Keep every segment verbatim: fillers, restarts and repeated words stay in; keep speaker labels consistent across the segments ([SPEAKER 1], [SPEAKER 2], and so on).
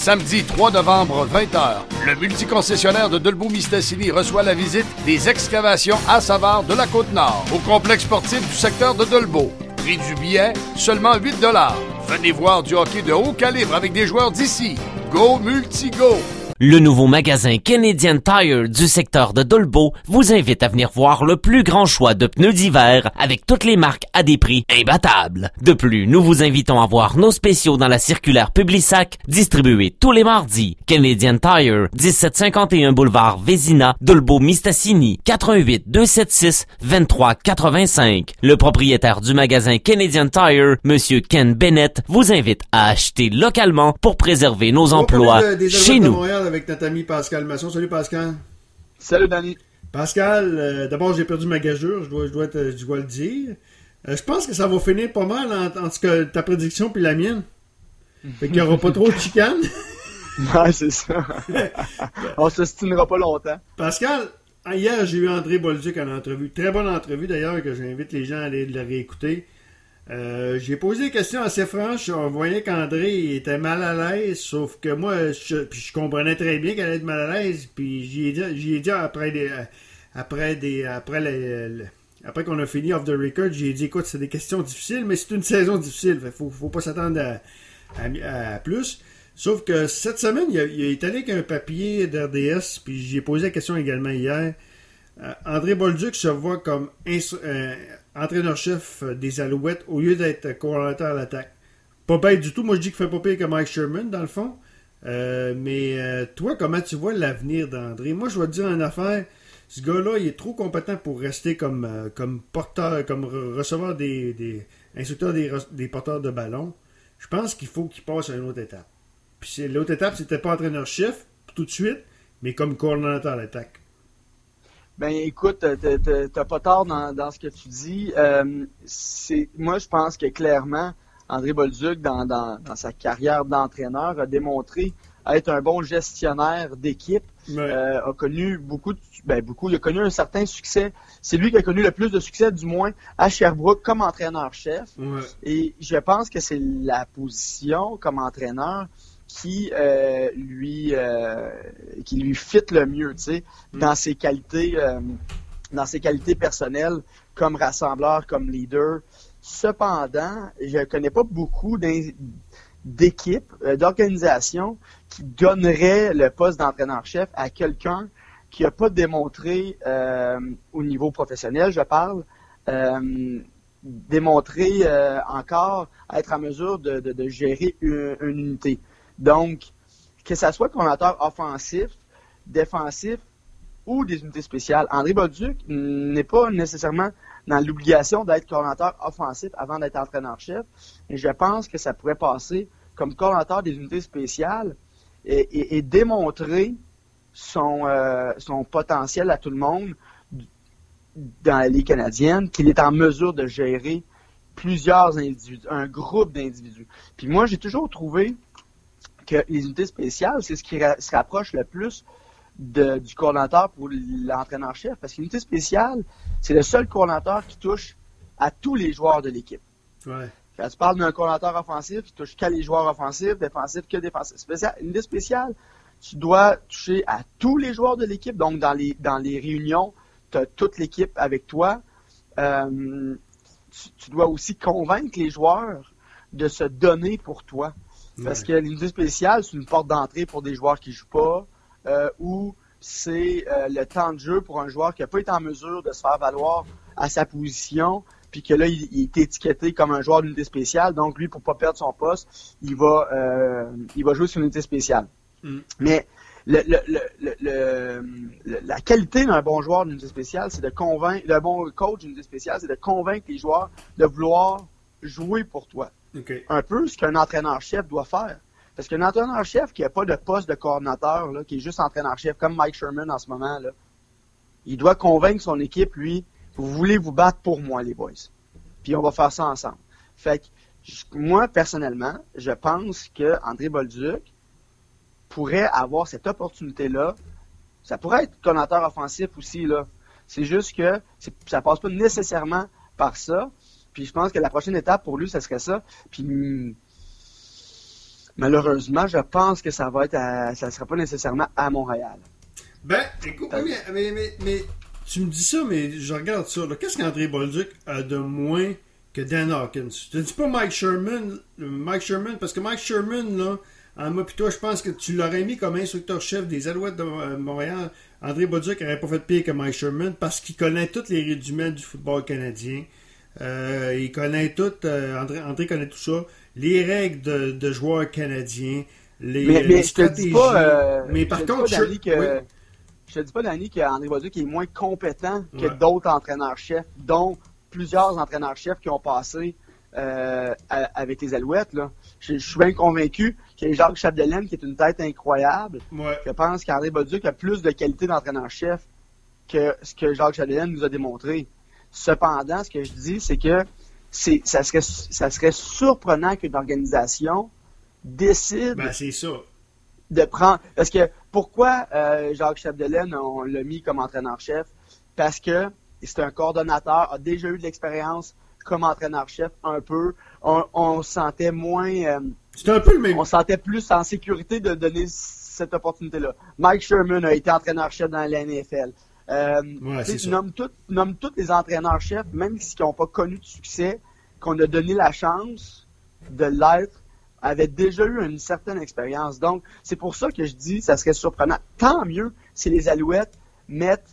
[SPEAKER 1] Samedi trois novembre, vingt heures, le multiconcessionnaire de Dolbeau-Mistassini reçoit la visite des excavations à Savard de la Côte-Nord au complexe sportif du secteur de Dolbeau. Prix du billet, seulement huit dollars. Venez voir du hockey de haut calibre avec des joueurs d'ici. Go Multigo!
[SPEAKER 2] Le nouveau magasin Canadian Tire du secteur de Dolbeau vous invite à venir voir le plus grand choix de pneus d'hiver avec toutes les marques à des prix imbattables. De plus, nous vous invitons à voir nos spéciaux dans la circulaire Publisac distribuée tous les mardis. Canadian Tire, dix-sept cinquante et un boulevard Vézina, Dolbeau-Mistassini, quatre un huit, deux sept six, deux trois huit cinq. Le propriétaire du magasin Canadian Tire, Monsieur Ken Bennett, vous invite à acheter localement pour préserver nos emplois chez nous.
[SPEAKER 3] Avec notre ami Pascal Masson. Salut Pascal.
[SPEAKER 4] Salut Danny.
[SPEAKER 3] Pascal, euh, d'abord j'ai perdu ma gageure, je dois, je dois, te, je dois le dire. Euh, je pense que ça va finir pas mal en, en tout cas ta prédiction puis la mienne. Fait qu'il n'y aura pas trop de chicanes.
[SPEAKER 4] Ouais, c'est ça. On se stinera pas longtemps.
[SPEAKER 3] Pascal, hier j'ai eu André Bolduc en entrevue. Très bonne entrevue d'ailleurs que j'invite les gens à aller le réécouter. Euh, j'ai posé des questions assez franches. On voyait qu'André était mal à l'aise, sauf que moi, je, puis je comprenais très bien qu'elle allait être mal à l'aise. Puis j'y ai dit, j'y ai dit après des, après des, après les, les, après qu'on a fini off the record, j'ai dit écoute, c'est des questions difficiles, mais c'est une saison difficile. Fait, faut, faut pas s'attendre à, à, à plus. Sauf que cette semaine, il, a, il est allé avec un papier d'R D S, puis j'ai posé la question également hier. Euh, André Bolduc se voit comme instru- euh, entraîneur-chef des Alouettes au lieu d'être coordonnateur à l'attaque. Pas bête du tout. Moi, je dis qu'il fait pas pire que Mike Sherman, dans le fond. Euh, mais euh, toi, comment tu vois l'avenir d'André? Moi, je vais te dire une affaire. Ce gars-là, il est trop compétent pour rester comme, euh, comme porteur, comme re- receveur des, des instructeurs des, des porteurs de ballon. Je pense qu'il faut qu'il passe à une autre étape. Puis c'est, l'autre étape, c'était pas entraîneur-chef tout de suite, mais comme coordonnateur à l'attaque.
[SPEAKER 4] Ben écoute, t'as pas tort dans, dans ce que tu dis. Euh, c'est, moi, je pense que clairement, André Bolduc, dans, dans, dans sa carrière d'entraîneur, a démontré être un bon gestionnaire d'équipe. Ouais. Euh, a connu beaucoup, de, ben beaucoup, il a connu un certain succès. C'est lui qui a connu le plus de succès, du moins, à Sherbrooke comme entraîneur-chef. Ouais. Et je pense que c'est la position comme entraîneur qui euh, lui euh, qui lui fit le mieux, tu sais, mm. dans ses qualités euh, dans ses qualités personnelles comme rassembleur, comme leader. Cependant, je connais pas beaucoup d'équipes, euh, d'organisations qui donneraient le poste d'entraîneur-chef à quelqu'un qui a pas démontré euh, au niveau professionnel, je parle, euh, démontré euh, encore être en mesure de, de, de gérer une, une unité. Donc, que ça soit coordonnateur offensif, défensif ou des unités spéciales, André Bolduc n'est pas nécessairement dans l'obligation d'être coordonnateur offensif avant d'être entraîneur-chef. Et je pense que ça pourrait passer comme coordonnateur des unités spéciales et, et, et démontrer son, euh, son potentiel à tout le monde dans la Ligue canadienne, qu'il est en mesure de gérer plusieurs individus, un groupe d'individus. Puis moi, j'ai toujours trouvé que les unités spéciales, c'est ce qui ra- se rapproche le plus de, du coordonnateur pour l'entraîneur-chef. Parce qu'une unité spéciale, c'est le seul coordonnateur qui touche à tous les joueurs de l'équipe.
[SPEAKER 3] Ouais.
[SPEAKER 4] Quand tu parles d'un coordonnateur offensif, qui touche qu'à les joueurs offensifs, défensifs, que défensifs. Spécial, une unité spéciale, tu dois toucher à tous les joueurs de l'équipe. Donc, dans les, dans les réunions, tu as toute l'équipe avec toi. Euh, tu, tu dois aussi convaincre les joueurs de se donner pour toi. Parce que l'unité spéciale, c'est une porte d'entrée pour des joueurs qui ne jouent pas, euh, ou c'est euh, le temps de jeu pour un joueur qui n'a pas été en mesure de se faire valoir à sa position, puis que là, il, il est étiqueté comme un joueur d'unité spéciale. Donc, lui, pour ne pas perdre son poste, il va, euh, il va jouer sur une unité spéciale. Mm. Mais le, le, le, le, le, la qualité d'un bon joueur d'unité spéciale, c'est de convaincre, d'un bon coach d'unité spéciale, c'est de convaincre les joueurs de vouloir jouer pour toi. Okay. Un peu ce qu'un entraîneur-chef doit faire. Parce qu'un entraîneur-chef qui n'a pas de poste de coordonnateur, là, qui est juste entraîneur-chef, comme Mike Sherman en ce moment, là, il doit convaincre son équipe, lui, vous voulez vous battre pour moi, les boys. Puis on va faire ça ensemble. Fait que, moi, personnellement, je pense que André Bolduc pourrait avoir cette opportunité-là. Ça pourrait être coordonnateur offensif aussi, là. C'est juste que c'est, ça passe pas nécessairement par ça. Puis je pense que la prochaine étape pour lui, ça serait ça. Puis malheureusement, je pense que ça va être à, ça sera pas nécessairement à Montréal.
[SPEAKER 3] Ben, écoute, mais, mais, mais, mais tu me dis ça, mais je regarde ça. Là. Qu'est-ce qu'André Bolduc a de moins que Dan Hawkins? Je te dis pas Mike Sherman, Mike Sherman, parce que Mike Sherman, là, en moi pis toi, je pense que tu l'aurais mis comme instructeur-chef des Alouettes de Montréal. André Bolduc n'aurait pas fait pire que Mike Sherman parce qu'il connaît tous les rudiments du football canadien. Euh, il connaît tout, euh, André, André connaît tout ça. Les règles de, de joueurs canadiens, les,
[SPEAKER 4] mais, mais
[SPEAKER 3] les
[SPEAKER 4] je te dis pas, euh,
[SPEAKER 3] mais par contre,
[SPEAKER 4] je,
[SPEAKER 3] je...
[SPEAKER 4] que, oui. je te dis pas, Danny, qu'André Bolduc est moins compétent que
[SPEAKER 3] ouais.
[SPEAKER 4] d'autres entraîneurs-chefs, dont plusieurs entraîneurs-chefs qui ont passé euh, à, avec les Alouettes. Là. Je, je suis bien convaincu que Jacques Chapdelaine, qui est une tête incroyable,
[SPEAKER 3] ouais.
[SPEAKER 4] je pense qu'André Bolduc a plus de qualité d'entraîneur-chef que ce que Jacques Chapdelaine nous a démontré. Cependant, ce que je dis, c'est que c'est, ça, serait, ça serait surprenant qu'une organisation décide
[SPEAKER 3] ben, c'est ça.
[SPEAKER 4] de prendre... Parce que pourquoi euh, Jacques Chapdelaine, on l'a mis comme entraîneur-chef? Parce que c'est un coordonnateur, a déjà eu de l'expérience comme entraîneur-chef un peu. On, on se sentait moins... Euh,
[SPEAKER 3] c'est un peu le même...
[SPEAKER 4] On se sentait plus en sécurité de donner cette opportunité-là. Mike Sherman a été entraîneur-chef dans la N F L. Euh,
[SPEAKER 3] ouais, c'est ça.
[SPEAKER 4] Nomme tous nomme tous les entraîneurs-chefs, même s'ils n'ont pas connu de succès, qu'on a donné la chance de l'être, avaient déjà eu une certaine expérience. Donc, c'est pour ça que je dis ça serait surprenant. Tant mieux si les Alouettes mettent,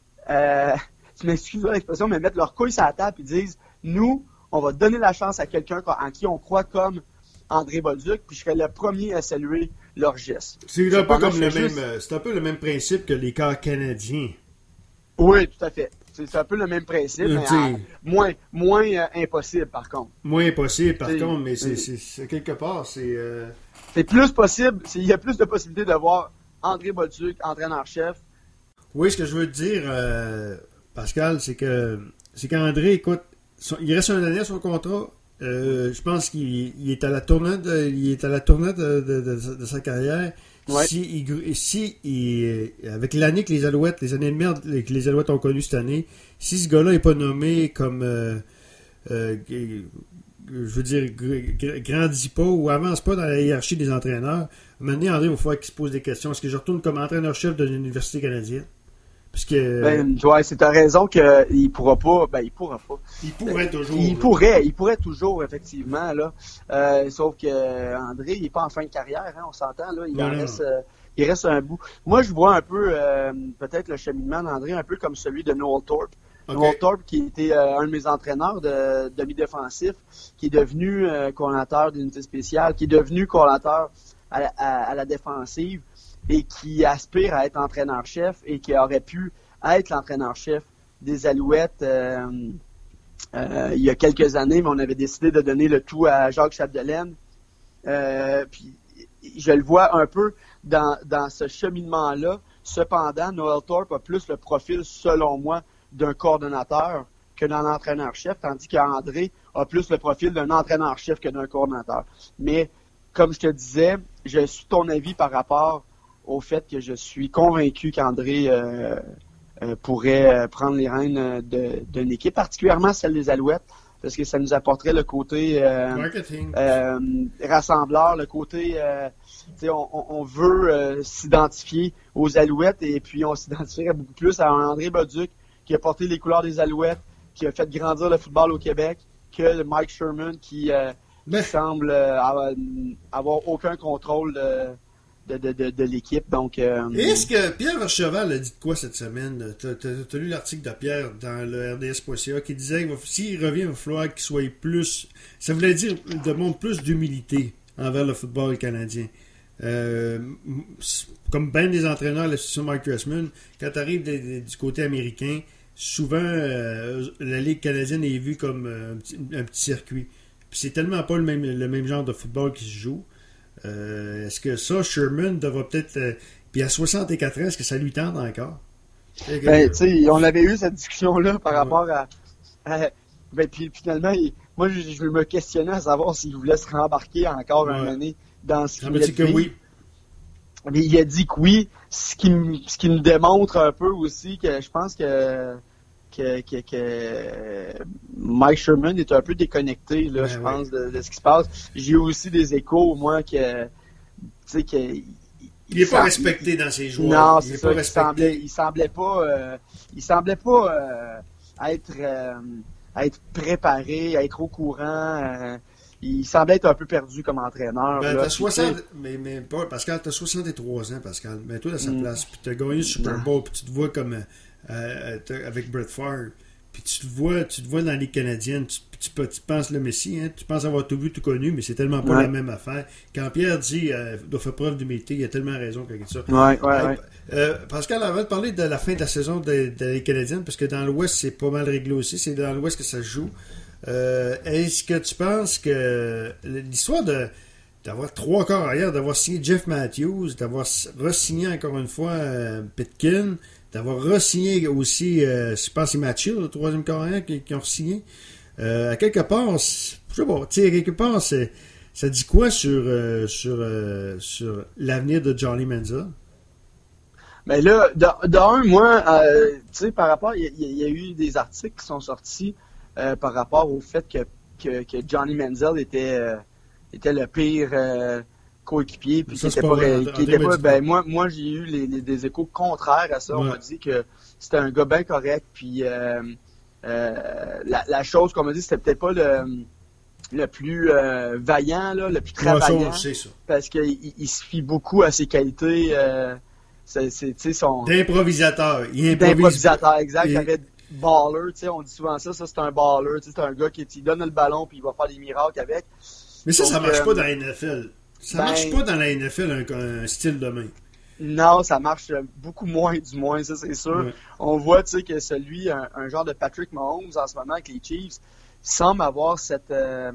[SPEAKER 4] euh, tu m'excuses l'expression, mais mettent leur couille sur la table et disent, nous, on va donner la chance à quelqu'un en qui on croit comme André Bolduc, puis je serais le premier à saluer leur geste.
[SPEAKER 3] C'est un peu comme le juste... même, c'est un peu le même principe que les corps canadiens.
[SPEAKER 4] Oui, tout à fait. C'est, c'est un peu le même principe, mais euh, moins, moins euh, impossible, par contre.
[SPEAKER 3] Moins impossible, par t'sais, contre, mais c'est, c'est, c'est quelque part, c'est... Euh...
[SPEAKER 4] C'est plus possible, il y a plus de possibilités de voir André Bolduc, entraîneur-chef.
[SPEAKER 3] Oui, ce que je veux te dire, euh, Pascal, c'est que c'est qu'André, écoute, son, il reste un année à son contrat. Euh, je pense qu'il il est à la tournante, de, il est à la tournante de, de, de, de sa carrière.
[SPEAKER 4] Ouais.
[SPEAKER 3] Si, il, si il, avec l'année que les Alouettes, les années de merde que les Alouettes ont connues cette année, si ce gars-là n'est pas nommé comme, euh, euh, je veux dire, grandit pas ou avance pas dans la hiérarchie des entraîneurs, à un moment donné, André, il va falloir qu'il se pose des questions. Est-ce que je retourne comme entraîneur-chef de l'Université canadienne? Parce que...
[SPEAKER 4] Ben, ouais, c'est ta raison qu'il pourra pas. Ben, il pourra pas.
[SPEAKER 3] Il pourrait ben, toujours.
[SPEAKER 4] Il là. pourrait, il pourrait toujours, effectivement, là. Euh, sauf que André, il est pas en fin de carrière, hein, on s'entend, là. Il voilà. en reste, euh, il reste un bout. Moi, je vois un peu, euh, peut-être le cheminement d'André, un peu comme celui de Noel Thorpe. Okay. Noel Thorpe, qui était euh, un de mes entraîneurs de demi-défensif, qui est devenu euh, coordonnateur d'unité spéciale, qui est devenu coordonnateur à, à, à la défensive, et qui aspire à être entraîneur-chef et qui aurait pu être l'entraîneur-chef des Alouettes euh, euh, il y a quelques années, mais on avait décidé de donner le tout à Jacques Chapdelaine. Euh, puis je le vois un peu dans, dans ce cheminement-là. Cependant, Noel Thorpe a plus le profil, selon moi, d'un coordonnateur que d'un entraîneur-chef, tandis qu'André a plus le profil d'un entraîneur-chef que d'un coordonnateur. Mais, comme je te disais, je suis ton avis par rapport au fait que je suis convaincu qu'André euh, euh, pourrait prendre les rênes de, d'une équipe, particulièrement celle des Alouettes, parce que ça nous apporterait le côté euh, euh, rassembleur, le côté, euh, on, on veut euh, s'identifier aux Alouettes et puis on s'identifierait beaucoup plus à un André Bolduc qui a porté les couleurs des Alouettes, qui a fait grandir le football au Québec, que le Mike Sherman qui, euh, qui semble euh, avoir, avoir aucun contrôle de De, de, de, de l'équipe. Donc, euh...
[SPEAKER 3] est-ce que Pierre Vercheval a dit de quoi cette semaine? Tu as lu l'article de Pierre dans le R D S point C A qui disait que s'il revient, il va falloir qu'il soit plus... Ça voulait dire demande plus d'humilité envers le football canadien. Euh, comme bien des entraîneurs à l'association Mark Trestman, quand tu arrives du côté américain, souvent euh, la Ligue canadienne est vue comme un petit, un petit circuit. Puis c'est tellement pas le même, le même genre de football qui se joue. Euh, est-ce que ça, Sherman devra peut-être... Euh, puis à soixante-quatre ans, est-ce que ça lui tente encore?
[SPEAKER 4] Ben, tu sais, on avait eu cette discussion-là par ouais. rapport à... à ben, puis finalement, il, moi, je, je me questionnais à savoir s'il voulait se rembarquer encore ouais. une année dans ce qu'il a dit.
[SPEAKER 3] Que oui.
[SPEAKER 4] Mais il a dit que oui, ce qui, me, ce qui me démontre un peu aussi que je pense que que, que, que Mike Sherman est un peu déconnecté, là,
[SPEAKER 3] ben
[SPEAKER 4] je
[SPEAKER 3] oui.
[SPEAKER 4] pense, de, de ce qui se passe. J'ai eu aussi des échos, moi, que, tu sais, que...
[SPEAKER 3] Il n'est pas respecté dans ses joueurs.
[SPEAKER 4] Non,
[SPEAKER 3] il
[SPEAKER 4] c'est
[SPEAKER 3] est
[SPEAKER 4] ça.
[SPEAKER 3] pas
[SPEAKER 4] Il
[SPEAKER 3] respecté.
[SPEAKER 4] semblait, il semblait pas, euh, il semblait pas euh, être, euh, être préparé, être au courant. Euh, il semblait être un peu perdu comme entraîneur.
[SPEAKER 3] Ben,
[SPEAKER 4] là.
[SPEAKER 3] t'as soixante, mais, mais pas, Pascal, t'as soixante-trois ans, Pascal. Mets-toi à sa
[SPEAKER 4] Mm.
[SPEAKER 3] place. Puis t'as gagné le Super Bowl, puis tu te vois comme euh, euh, avec Brett Favre. Puis tu te vois, tu te vois dans les Canadiennes. Tu, tu, tu penses le Messi, hein, tu penses avoir tout vu, tout connu, mais c'est tellement pas
[SPEAKER 4] Ouais.
[SPEAKER 3] la même affaire. Quand Pierre dit euh, doit faire preuve d'humilité, il a tellement raison quand il dit ça.
[SPEAKER 4] Ouais, ouais,
[SPEAKER 3] Hey,
[SPEAKER 4] ouais.
[SPEAKER 3] euh, Pascal, avant de parler de la fin de la saison des de, les Canadiennes, parce que dans l'Ouest, c'est pas mal réglé aussi, c'est dans l'Ouest que ça se joue. Euh, est-ce que tu penses que l'histoire de d'avoir trois corps arrière, d'avoir signé Jeff Matthews, d'avoir re-signé encore une fois euh, Pitkin, d'avoir re-signé aussi, euh, je pense, c'est Mathieu, le troisième corps arrière qui, qui ont re-signé, euh, à quelque part, je sais pas, tu sais, à quelque part, c'est, ça dit quoi sur, euh, sur, euh, sur l'avenir de Johnny Manziel?
[SPEAKER 4] Mais là, de- d'un, moi, euh, tu sais, par rapport, il y, il y a eu des articles qui sont sortis euh, par rapport au fait que, que, que Johnny Manziel était, euh, était le pire euh, coéquipier, puis
[SPEAKER 3] Ça,
[SPEAKER 4] qu'il
[SPEAKER 3] c'est
[SPEAKER 4] était
[SPEAKER 3] pas
[SPEAKER 4] pas,
[SPEAKER 3] vrai.
[SPEAKER 4] ré-
[SPEAKER 3] André
[SPEAKER 4] qu'il était
[SPEAKER 3] m'a
[SPEAKER 4] pas,
[SPEAKER 3] dit
[SPEAKER 4] ben
[SPEAKER 3] non.
[SPEAKER 4] moi, moi j'ai eu les, les- des échos contraires à ça. On
[SPEAKER 3] Ouais.
[SPEAKER 4] m'a dit que c'était un gars bien correct, puis euh, euh, la, la chose qu'on m'a dit, c'était peut-être pas le, le plus euh, vaillant, là, le plus
[SPEAKER 3] Ouais, ça, on
[SPEAKER 4] travaillant,
[SPEAKER 3] le sait, ça.
[SPEAKER 4] parce qu'il il, il se fie beaucoup à ses qualités. Euh, c'est, c'est, tu sais, son
[SPEAKER 3] D'improvisateur. Il improvise.
[SPEAKER 4] d'improvisateur, exact.
[SPEAKER 3] Et-
[SPEAKER 4] Il avait baller, tu sais, on dit souvent ça, ça c'est un baller, tu sais, c'est un gars qui il donne le ballon puis il va faire des miracles avec.
[SPEAKER 3] Mais ça, ça
[SPEAKER 4] Donc,
[SPEAKER 3] marche
[SPEAKER 4] euh,
[SPEAKER 3] pas dans la N F L. Ça
[SPEAKER 4] ben-
[SPEAKER 3] marche pas dans la N F L un, un style de main.
[SPEAKER 4] Non, ça marche beaucoup moins, du moins, ça c'est sûr.
[SPEAKER 3] Ouais.
[SPEAKER 4] On voit, tu sais, que celui, un, un genre de Patrick Mahomes en ce moment avec les Chiefs, semble avoir cette, euh,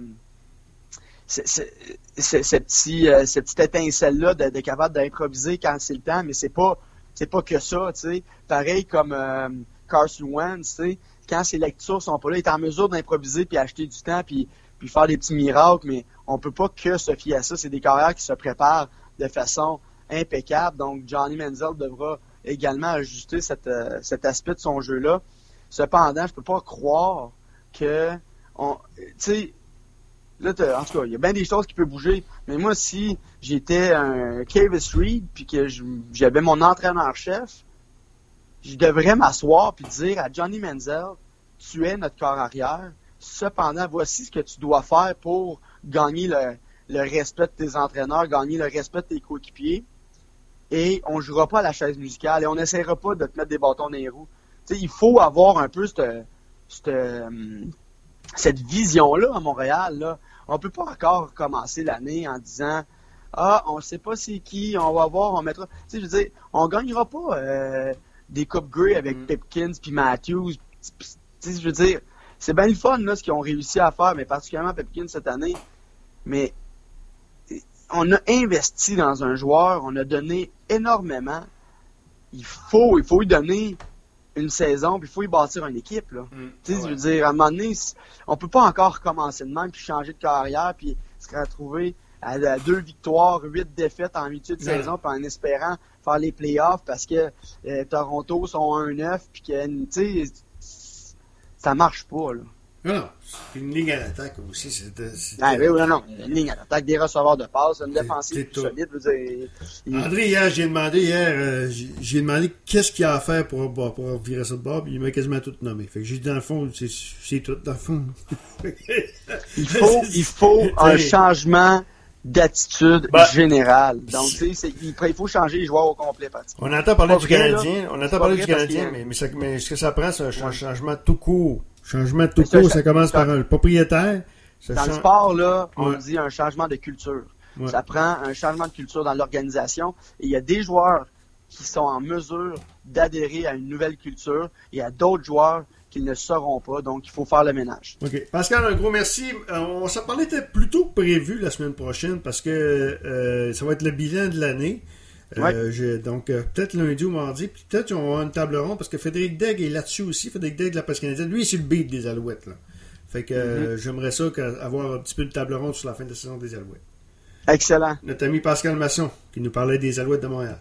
[SPEAKER 4] c'est, c'est, c'est, ce petit, euh, cette petite étincelle-là de, de capable d'improviser quand c'est le temps, mais c'est pas, c'est pas que ça, tu sais. Pareil comme euh, Carson Wentz, tu sais, quand ses lectures sont pas là, il est en mesure d'improviser puis acheter du temps puis, puis faire des petits miracles, mais on peut pas que se fier à ça. C'est des carrières qui se préparent de façon impeccable. Donc, Johnny Manziel devra également ajuster cette, euh, cet aspect de son jeu-là. Cependant, je peux pas croire que, on, tu sais, là, en tout cas, il y a bien des choses qui peuvent bouger. Mais moi, si j'étais un Kavis Reed puis que je- j'avais mon entraîneur-chef, je devrais m'asseoir puis dire à Johnny Manziel, tu es notre corps arrière. Cependant, voici ce que tu dois faire pour gagner le, le respect de tes entraîneurs, gagner le respect de tes coéquipiers. Et on jouera pas à la chaise musicale et on n'essaiera pas de te mettre des bâtons dans les roues. Tu sais, il faut avoir un peu cette, cette, hum, cette vision-là à Montréal. Là. On peut pas encore commencer l'année en disant ah, on sait pas c'est qui, on va voir, on mettra. Tu sais, je veux dire, on gagnera pas euh, des Coupes Grey avec
[SPEAKER 3] Mm.
[SPEAKER 4] Pipkins puis Matthews. Tu sais, je veux dire, c'est bien le fun là, ce qu'ils ont réussi à faire, mais particulièrement Pipkins cette année. Mais on a investi dans un joueur, on a donné énormément. Il faut, il faut lui donner une saison, puis il faut y bâtir une équipe. Là.
[SPEAKER 3] Mm.
[SPEAKER 4] Tu sais,
[SPEAKER 3] Ouais.
[SPEAKER 4] je veux dire, à un moment donné, on peut pas encore recommencer de même, puis changer de carrière, puis se retrouver à, à deux victoires, huit défaites en milieu de
[SPEAKER 3] Non.
[SPEAKER 4] saison, puis en espérant faire les playoffs parce que euh, Toronto sont un neuf, puis que, tu sais, ça marche pas, là.
[SPEAKER 3] Non, non. C'est une ligne à l'attaque aussi. C'est, c'est,
[SPEAKER 4] Ah, oui, oui, non, non. Une ligne à l'attaque, des receveurs de passe, une
[SPEAKER 3] C'est-
[SPEAKER 4] défensive
[SPEAKER 3] c'est
[SPEAKER 4] plus
[SPEAKER 3] tout.
[SPEAKER 4] solide. Je veux dire, il-
[SPEAKER 3] André, hier, j'ai demandé, hier, euh, j'ai, j'ai demandé qu'est-ce qu'il y a à faire pour, pour, pour virer ça de bord, puis il m'a quasiment tout nommé. Fait que j'ai dit, dans le fond, c'est, c'est tout, dans le fond.
[SPEAKER 4] il faut, il faut un
[SPEAKER 3] T'sais,
[SPEAKER 4] changement d'attitude
[SPEAKER 3] Ben,
[SPEAKER 4] générale. Donc, tu sais, c'est- il, il faut changer les joueurs au complet, pratiquement.
[SPEAKER 3] On entend parler
[SPEAKER 4] Pas
[SPEAKER 3] du
[SPEAKER 4] vrai,
[SPEAKER 3] Canadien,
[SPEAKER 4] là.
[SPEAKER 3] on
[SPEAKER 4] C'est
[SPEAKER 3] entend
[SPEAKER 4] pas
[SPEAKER 3] parler
[SPEAKER 4] vrai
[SPEAKER 3] du
[SPEAKER 4] parce
[SPEAKER 3] Canadien,
[SPEAKER 4] qu'il y a-
[SPEAKER 3] mais, mais, ça- mais ce que ça prend, c'est un cha-
[SPEAKER 4] Ouais.
[SPEAKER 3] changement tout court. Changement tout
[SPEAKER 4] Mais c'est un
[SPEAKER 3] court,
[SPEAKER 4] cha-
[SPEAKER 3] ça commence
[SPEAKER 4] c'est un-
[SPEAKER 3] par un propriétaire. Ça
[SPEAKER 4] Dans le
[SPEAKER 3] change-
[SPEAKER 4] sport, là, on
[SPEAKER 3] Ouais.
[SPEAKER 4] dit un changement de culture.
[SPEAKER 3] Ouais.
[SPEAKER 4] Ça prend un changement de culture dans l'organisation. Et il y a des joueurs qui sont en mesure d'adhérer à une nouvelle culture. Et il y a d'autres joueurs qui ne le seront pas. Donc, il faut faire le ménage.
[SPEAKER 3] OK. Pascal, un gros merci. Euh, on s'en parlait peut-être plus tôt que prévu la semaine prochaine parce que euh, ça va être le bilan de l'année. Euh,
[SPEAKER 4] Ouais.
[SPEAKER 3] j'ai- donc, euh, peut-être lundi ou mardi. Puis peut-être on va avoir une table ronde parce que Frédéric Degg est là-dessus aussi. Frédéric Degg de la presse canadienne. Lui, il est sur le beat des Alouettes. Là. Fait que euh, j'aimerais ça que- avoir un petit peu de table ronde sur la fin de la saison des Alouettes.
[SPEAKER 4] Excellent.
[SPEAKER 3] Notre ami Pascal Masson qui nous parlait des Alouettes de Montréal.